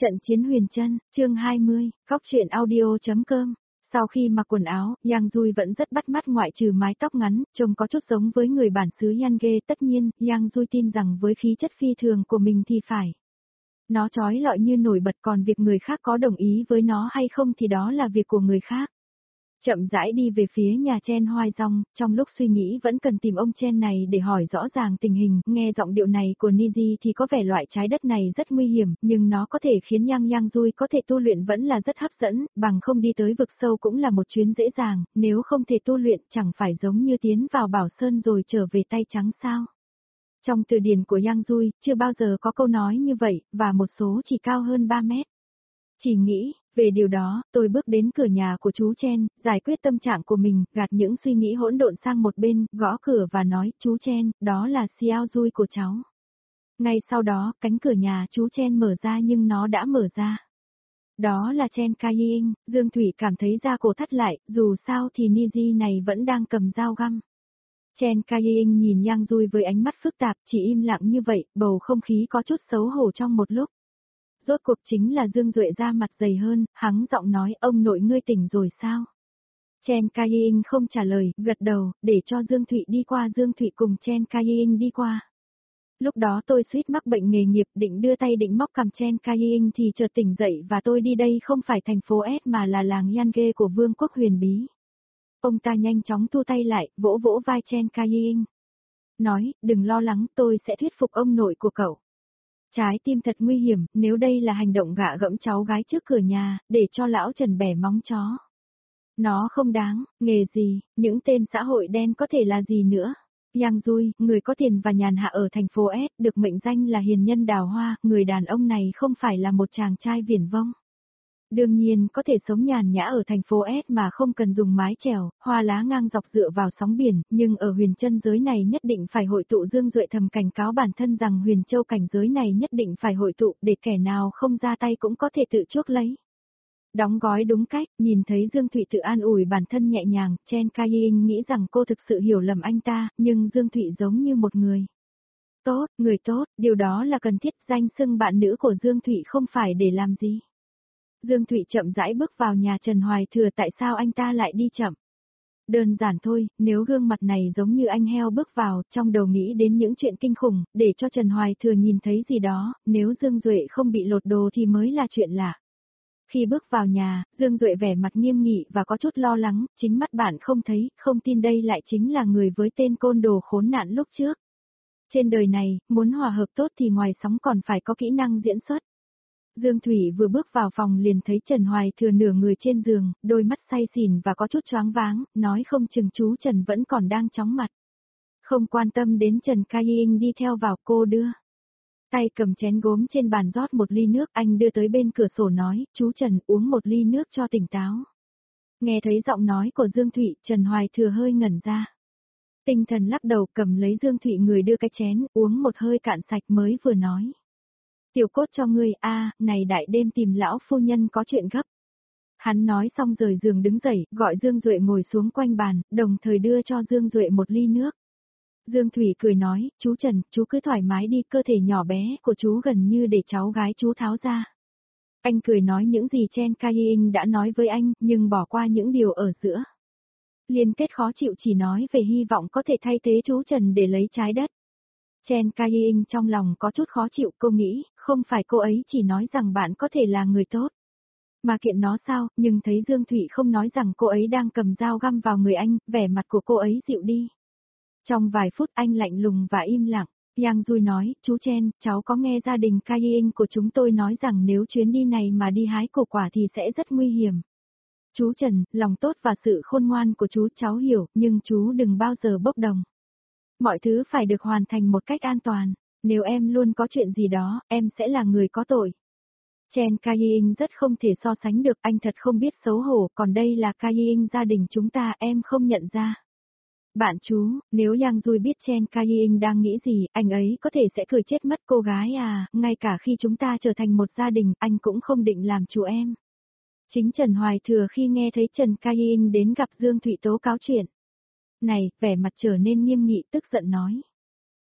Trận chiến Huyền Trân, chương 20, góc truyện audio.com. Sau khi mặc quần áo, Yang Dui vẫn rất bắt mắt ngoại trừ mái tóc ngắn, trông có chút giống với người bản xứ Yange. Tất nhiên, Yang Dui tin rằng với khí chất phi thường của mình thì phải. Nó chói lọi như nổi bật, còn việc người khác có đồng ý với nó hay không thì đó là việc của người khác. Chậm rãi đi về phía nhà Chen Hoài Dong, trong lúc suy nghĩ vẫn cần tìm ông Chen này để hỏi rõ ràng tình hình. Nghe giọng điệu này của Niji thì có vẻ loại trái đất này rất nguy hiểm, nhưng nó có thể khiến Yang Dui có thể tu luyện vẫn là rất hấp dẫn, bằng không đi tới vực sâu cũng là một chuyến dễ dàng, nếu không thể tu luyện chẳng phải giống như tiến vào Bảo Sơn rồi trở về tay trắng sao. Trong từ điển của Yang Dui, chưa bao giờ có câu nói như vậy, và một số chỉ cao hơn 3 mét. Chỉ nghĩ, về điều đó, tôi bước đến cửa nhà của chú Chen, giải quyết tâm trạng của mình, gạt những suy nghĩ hỗn độn sang một bên, gõ cửa và nói, chú Chen, đó là Xiao Dui của cháu. Ngay sau đó, cánh cửa nhà chú Chen mở ra nhưng nó đã mở ra. Đó là Chen Kai-ying. Dương Thủy cảm thấy da cổ thắt lại, dù sao thì Niji này vẫn đang cầm dao găm. Chen Kai-ying nhìn Yang Dui với ánh mắt phức tạp, chỉ im lặng như vậy, bầu không khí có chút xấu hổ trong một lúc. Rốt cuộc chính là Dương Duệ ra mặt dày hơn, hắng giọng nói, ông nội ngươi tỉnh rồi sao? Chen Kai-ying không trả lời, gật đầu, để cho Dương Thụy đi qua. Dương Thụy cùng Chen Kai-ying đi qua. Lúc đó tôi suýt mắc bệnh nghề nghiệp, định đưa tay định móc cằm Chen Kai-ying thì chợt tỉnh dậy và tôi đi đây không phải thành phố S mà là làng Yange của Vương quốc Huyền Bí. Ông ta nhanh chóng thu tay lại, vỗ vỗ vai Chen Kai-ying. Nói, đừng lo lắng, tôi sẽ thuyết phục ông nội của cậu. Trái tim thật nguy hiểm, nếu đây là hành động gạ gẫm cháu gái trước cửa nhà, để cho lão Trần bẻ móng chó. Nó không đáng, nghề gì, những tên xã hội đen có thể là gì nữa. Yang Dui, người có tiền và nhàn hạ ở thành phố S, được mệnh danh là hiền nhân đào hoa, người đàn ông này không phải là một chàng trai viển vông. Đương nhiên có thể sống nhàn nhã ở thành phố S mà không cần dùng mái chèo, hoa lá ngang dọc dựa vào sóng biển, nhưng ở huyền chân giới này nhất định phải hội tụ. Dương Duệ thầm cảnh cáo bản thân rằng huyền châu cảnh giới này nhất định phải hội tụ để kẻ nào không ra tay cũng có thể tự chuốc lấy. Đóng gói đúng cách, nhìn thấy Dương Thụy tự an ủi bản thân nhẹ nhàng, Chen Kai-ying nghĩ rằng cô thực sự hiểu lầm anh ta, nhưng Dương Thụy giống như một người tốt, người tốt, điều đó là cần thiết. Danh xưng bạn nữ của Dương Thụy không phải để làm gì. Dương Thụy chậm rãi bước vào nhà Trần Hoài Thừa. Tại sao anh ta lại đi chậm? Đơn giản thôi, nếu gương mặt này giống như anh heo bước vào, trong đầu nghĩ đến những chuyện kinh khủng, để cho Trần Hoài Thừa nhìn thấy gì đó, nếu Dương Duệ không bị lột đồ thì mới là chuyện lạ. Khi bước vào nhà, Dương Duệ vẻ mặt nghiêm nghị và có chút lo lắng, chính mắt bạn không thấy, không tin đây lại chính là người với tên côn đồ khốn nạn lúc trước. Trên đời này, muốn hòa hợp tốt thì ngoài sóng còn phải có kỹ năng diễn xuất. Dương Thủy vừa bước vào phòng liền thấy Trần Hoài Thừa nửa người trên giường, đôi mắt say xỉn và có chút choáng váng, nói không chừng chú Trần vẫn còn đang chóng mặt. Không quan tâm đến Trần Kai-ying đi theo vào, cô đưa tay cầm chén gốm trên bàn rót một ly nước, anh đưa tới bên cửa sổ nói, chú Trần uống một ly nước cho tỉnh táo. Nghe thấy giọng nói của Dương Thụy, Trần Hoài Thừa hơi ngẩn ra. Tinh thần lắc đầu cầm lấy Dương Thụy người đưa cái chén, uống một hơi cạn sạch mới vừa nói. Tiểu cốt cho ngươi, này đại đêm tìm lão phu nhân có chuyện gấp. Hắn nói xong rời giường đứng dậy, gọi Dương Duệ ngồi xuống quanh bàn, đồng thời đưa cho Dương Duệ một ly nước. Dương Thủy cười nói, chú Trần, chú cứ thoải mái đi, cơ thể nhỏ bé của chú gần như để cháu gái chú tháo ra. Anh cười nói những gì Chen Kai-ying đã nói với anh, nhưng bỏ qua những điều ở giữa. Liên kết khó chịu chỉ nói về hy vọng có thể thay thế chú Trần để lấy trái đất. Chen Kai-ying trong lòng có chút khó chịu, cô nghĩ, không phải cô ấy chỉ nói rằng bạn có thể là người tốt. Mà kiện nó sao, nhưng thấy Dương Thụy không nói rằng cô ấy đang cầm dao găm vào người anh, vẻ mặt của cô ấy dịu đi. Trong vài phút anh lạnh lùng và im lặng, Yang Dui nói, chú Chen, cháu có nghe gia đình Kai-ying của chúng tôi nói rằng nếu chuyến đi này mà đi hái củ quả thì sẽ rất nguy hiểm. Chú Trần, lòng tốt và sự khôn ngoan của chú cháu hiểu, nhưng chú đừng bao giờ bốc đồng. Mọi thứ phải được hoàn thành một cách an toàn, nếu em luôn có chuyện gì đó, em sẽ là người có tội. Chen Kai-ying rất không thể so sánh được, anh thật không biết xấu hổ, còn đây là Kai-ying gia đình chúng ta, em không nhận ra. Bạn chú, nếu Yang Dui biết Chen Kai-ying đang nghĩ gì, anh ấy có thể sẽ cười chết mất. Cô gái à, ngay cả khi chúng ta trở thành một gia đình, anh cũng không định làm chủ em. Chính Trần Hoài Thừa khi nghe thấy Trần Kai-ying đến gặp Dương Thụy tố cáo chuyện này, vẻ mặt trở nên nghiêm nghị tức giận nói.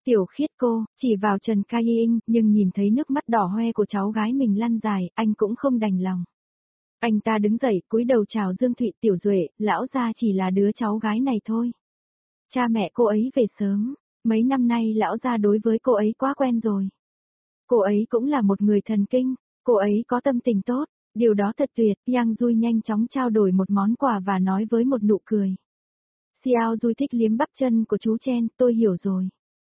Tiểu Khiết cô, chỉ vào Trần Ca Y Inh, nhưng nhìn thấy nước mắt đỏ hoe của cháu gái mình lăn dài, anh cũng không đành lòng. Anh ta đứng dậy, cúi đầu chào Dương Thụy. Tiểu Duệ, lão gia chỉ là đứa cháu gái này thôi. Cha mẹ cô ấy về sớm, mấy năm nay lão gia đối với cô ấy quá quen rồi. Cô ấy cũng là một người thần kinh, cô ấy có tâm tình tốt, điều đó thật tuyệt. Yang Dui nhanh chóng trao đổi một món quà và nói với một nụ cười. Xiao Dui thích liếm bắp chân của chú Chen, tôi hiểu rồi.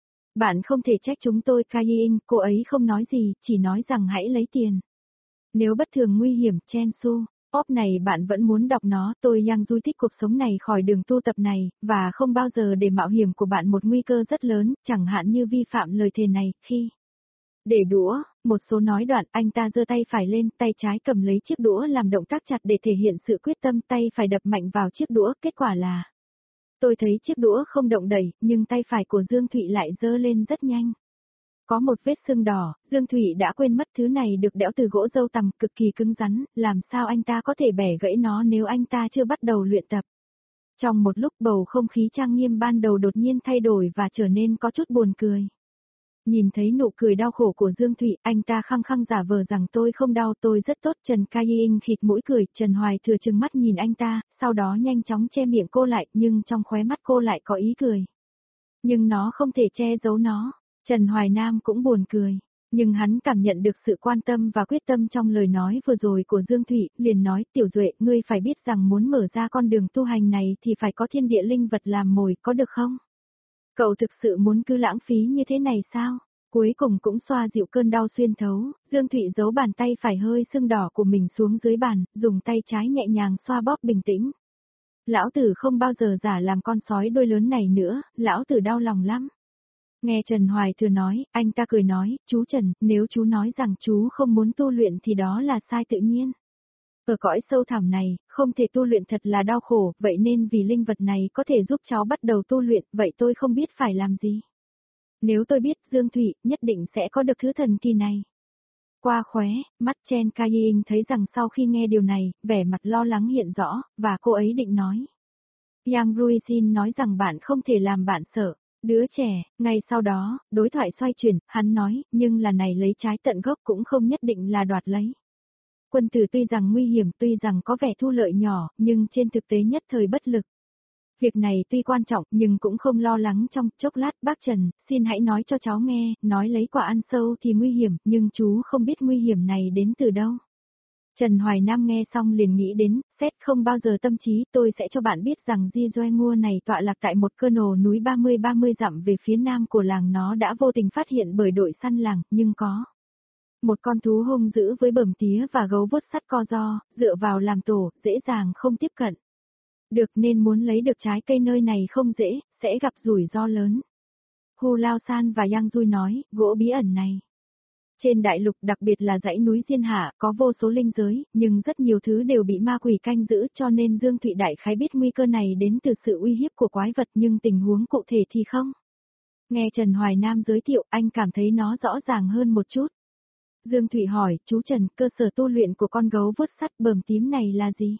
Bạn không thể trách chúng tôi. Kai Ying, cô ấy không nói gì, chỉ nói rằng hãy lấy tiền. Nếu bất thường nguy hiểm, Chen Su, pop này bạn vẫn muốn đọc nó. Tôi Yang Dui thích cuộc sống này khỏi đường tu tập này, và không bao giờ để mạo hiểm của bạn một nguy cơ rất lớn, chẳng hạn như vi phạm lời thề này, khi để đũa, một số nói đoạn. Anh ta giơ tay phải lên, tay trái cầm lấy chiếc đũa làm động tác chặt để thể hiện sự quyết tâm, tay phải đập mạnh vào chiếc đũa, kết quả là tôi thấy chiếc đũa không động đẩy, nhưng tay phải của Dương Thụy lại giơ lên rất nhanh. Có một vết sưng đỏ, Dương Thụy đã quên mất thứ này được đẽo từ gỗ dâu tằm, cực kỳ cứng rắn, làm sao anh ta có thể bẻ gãy nó nếu anh ta chưa bắt đầu luyện tập. Trong một lúc bầu không khí trang nghiêm ban đầu đột nhiên thay đổi và trở nên có chút buồn cười. Nhìn thấy nụ cười đau khổ của Dương Thụy, anh ta khăng khăng giả vờ rằng tôi không đau, tôi rất tốt. Trần Ca Ying khịt mũi cười, Trần Hoài Thừa trừng mắt nhìn anh ta, sau đó nhanh chóng che miệng cô lại, nhưng trong khóe mắt cô lại có ý cười. Nhưng nó không thể che giấu nó. Trần Hoài Nam cũng buồn cười, nhưng hắn cảm nhận được sự quan tâm và quyết tâm trong lời nói vừa rồi của Dương Thụy, liền nói. Tiểu Duệ, ngươi phải biết rằng muốn mở ra con đường tu hành này thì phải có thiên địa linh vật làm mồi, có được không? Cậu thực sự muốn cứ lãng phí như thế này sao? Cuối cùng cũng xoa dịu cơn đau xuyên thấu, Dương Thụy giấu bàn tay phải hơi sưng đỏ của mình xuống dưới bàn, dùng tay trái nhẹ nhàng xoa bóp bình tĩnh. Lão tử không bao giờ giả làm con sói đuôi lớn này nữa, lão tử đau lòng lắm. Nghe Trần Hoài Thừa nói, anh ta cười nói, chú Trần, nếu chú nói rằng chú không muốn tu luyện thì đó là sai tự nhiên. Ở cõi sâu thẳm này, không thể tu luyện thật là đau khổ, vậy nên vì linh vật này có thể giúp cháu bắt đầu tu luyện, vậy tôi không biết phải làm gì. Nếu tôi biết Dương Thụy, nhất định sẽ có được thứ thần kỳ này. Qua khóe, mắt Chen Ka Ying thấy rằng sau khi nghe điều này, vẻ mặt lo lắng hiện rõ, và cô ấy định nói. Yang Ruixin nói rằng bạn không thể làm bạn sợ. Đứa trẻ, ngay sau đó, đối thoại xoay chuyển, hắn nói, nhưng là này lấy trái tận gốc cũng không nhất định là đoạt lấy. Quân tử tuy rằng nguy hiểm, tuy rằng có vẻ thu lợi nhỏ, nhưng trên thực tế nhất thời bất lực. Việc này tuy quan trọng, nhưng cũng không lo lắng. Trong chốc lát, bác Trần, xin hãy nói cho cháu nghe, nói lấy quả ăn sâu thì nguy hiểm, nhưng chú không biết nguy hiểm này đến từ đâu. Trần Hoài Nam nghe xong liền nghĩ đến, xét không bao giờ tâm trí, tôi sẽ cho bạn biết rằng Di Doe Ngua này tọa lạc tại một cơ nổ núi 30 dặm về phía nam của làng, nó đã vô tình phát hiện bởi đội săn làng, nhưng có một con thú hung dữ với bờm tía và gấu vuốt sắt co ro, dựa vào làm tổ, dễ dàng không tiếp cận. Được, nên muốn lấy được trái cây nơi này không dễ, sẽ gặp rủi ro lớn. Hu Lao San và Yang Dui nói, gỗ bí ẩn này. Trên đại lục, đặc biệt là dãy núi Diên Hạ, có vô số linh giới, nhưng rất nhiều thứ đều bị ma quỷ canh giữ, cho nên Dương Thụy đại khái biết nguy cơ này đến từ sự uy hiếp của quái vật, nhưng tình huống cụ thể thì không. Nghe Trần Hoài Nam giới thiệu, anh cảm thấy nó rõ ràng hơn một chút. Dương Thụy hỏi, chú Trần, cơ sở tu luyện của con gấu vuốt sắt bờm tím này là gì?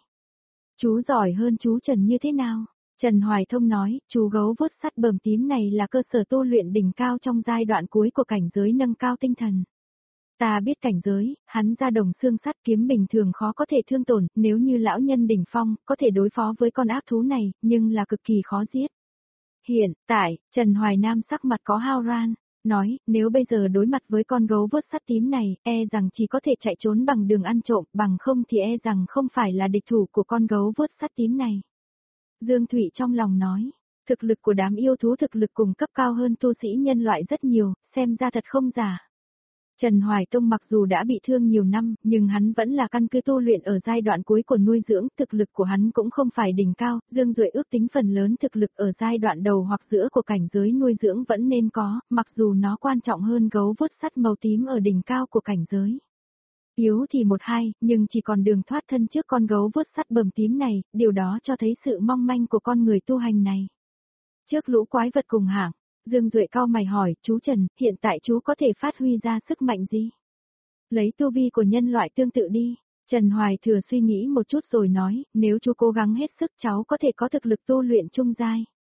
Chú giỏi hơn chú Trần như thế nào? Trần Hoài Thông nói, chú gấu vuốt sắt bờm tím này là cơ sở tu luyện đỉnh cao trong giai đoạn cuối của cảnh giới nâng cao tinh thần. Ta biết cảnh giới, hắn ra đồng xương sắt kiếm bình thường khó có thể thương tổn, nếu như lão nhân đỉnh phong, có thể đối phó với con ác thú này, nhưng là cực kỳ khó giết. Hiện tại, Trần Hoài Nam sắc mặt có hao ran, nói, nếu bây giờ đối mặt với con gấu vuốt sắt tím này, e rằng chỉ có thể chạy trốn bằng đường ăn trộm, bằng không thì e rằng không phải là địch thủ của con gấu vuốt sắt tím này. Dương Thụy trong lòng nói, thực lực của đám yêu thú thực lực cùng cấp cao hơn tu sĩ nhân loại rất nhiều, xem ra thật không giả. Trần Hoài Tông mặc dù đã bị thương nhiều năm, nhưng hắn vẫn là căn cứ tu luyện ở giai đoạn cuối của nuôi dưỡng, thực lực của hắn cũng không phải đỉnh cao, Dương Duệ ước tính phần lớn thực lực ở giai đoạn đầu hoặc giữa của cảnh giới nuôi dưỡng vẫn nên có, mặc dù nó quan trọng hơn gấu vuốt sắt màu tím ở đỉnh cao của cảnh giới. Yếu thì một hai, nhưng chỉ còn đường thoát thân trước con gấu vuốt sắt bờm tím này, điều đó cho thấy sự mong manh của con người tu hành này. Trước lũ quái vật cùng hạng, Dương Duệ cau mày hỏi, chú Trần, hiện tại chú có thể phát huy ra sức mạnh gì? Lấy tu vi của nhân loại tương tự đi. Trần Hoài Thừa suy nghĩ một chút rồi nói, nếu chú cố gắng hết sức cháu có thể có thực lực tu luyện trung giai.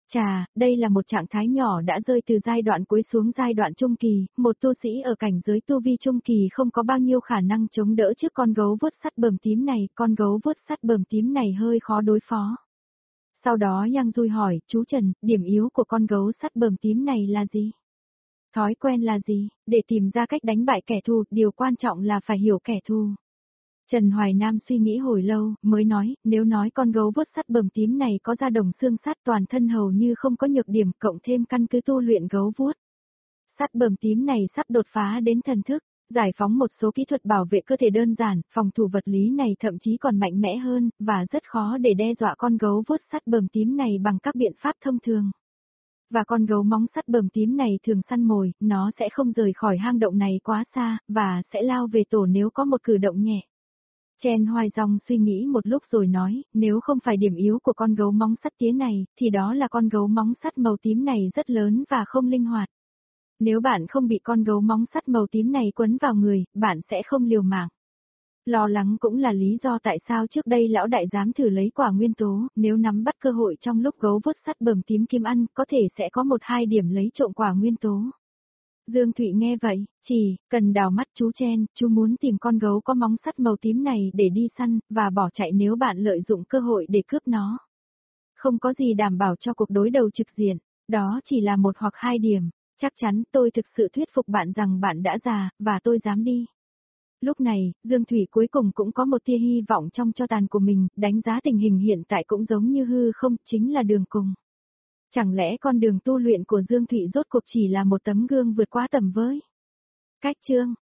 Chà, đây là một trạng thái nhỏ đã rơi từ giai đoạn cuối xuống giai đoạn trung kỳ, một tu sĩ ở cảnh giới tu vi trung kỳ không có bao nhiêu khả năng chống đỡ trước con gấu vuốt sắt bầm tím này, con gấu vuốt sắt bầm tím này hơi khó đối phó. Sau đó Yang Dui hỏi, chú Trần, điểm yếu của con gấu sắt bầm tím này là gì? Thói quen là gì? Để tìm ra cách đánh bại kẻ thù, điều quan trọng là phải hiểu kẻ thù. Trần Hoài Nam suy nghĩ hồi lâu, mới nói, nếu nói con gấu vuốt sắt bầm tím này có da đồng xương sắt toàn thân hầu như không có nhược điểm, cộng thêm căn cứ tu luyện gấu vuốt sắt bầm tím này sắp đột phá đến thần thức, giải phóng một số kỹ thuật bảo vệ cơ thể đơn giản, phòng thủ vật lý này thậm chí còn mạnh mẽ hơn, và rất khó để đe dọa con gấu vuốt sắt bầm tím này bằng các biện pháp thông thường. Và con gấu móng sắt bầm tím này thường săn mồi, nó sẽ không rời khỏi hang động này quá xa, và sẽ lao về tổ nếu có một cử động nhẹ. Chen Hoài Dòng suy nghĩ một lúc rồi nói, nếu không phải điểm yếu của con gấu móng sắt tía này, thì đó là con gấu móng sắt màu tím này rất lớn và không linh hoạt. Nếu bạn không bị con gấu móng sắt màu tím này quấn vào người, bạn sẽ không liều mạng. Lo lắng cũng là lý do tại sao trước đây lão đại dám thử lấy quả nguyên tố, nếu nắm bắt cơ hội trong lúc gấu vuốt sắt bầm tím kim ăn, có thể sẽ có 1-2 điểm lấy trộm quả nguyên tố. Dương Thụy nghe vậy, chỉ cần đào mắt chú Chen, chú muốn tìm con gấu có móng sắt màu tím này để đi săn, và bỏ chạy nếu bạn lợi dụng cơ hội để cướp nó. Không có gì đảm bảo cho cuộc đối đầu trực diện, đó chỉ là 1 hoặc 2 điểm, chắc chắn tôi thực sự thuyết phục bạn rằng bạn đã già, và tôi dám đi. Lúc này, Dương Thụy cuối cùng cũng có một tia hy vọng trong cho tàn của mình, đánh giá tình hình hiện tại cũng giống như hư không, chính là đường cùng. Chẳng lẽ con đường tu luyện của Dương Thụy rốt cuộc chỉ là một tấm gương vượt quá tầm với? Cách chương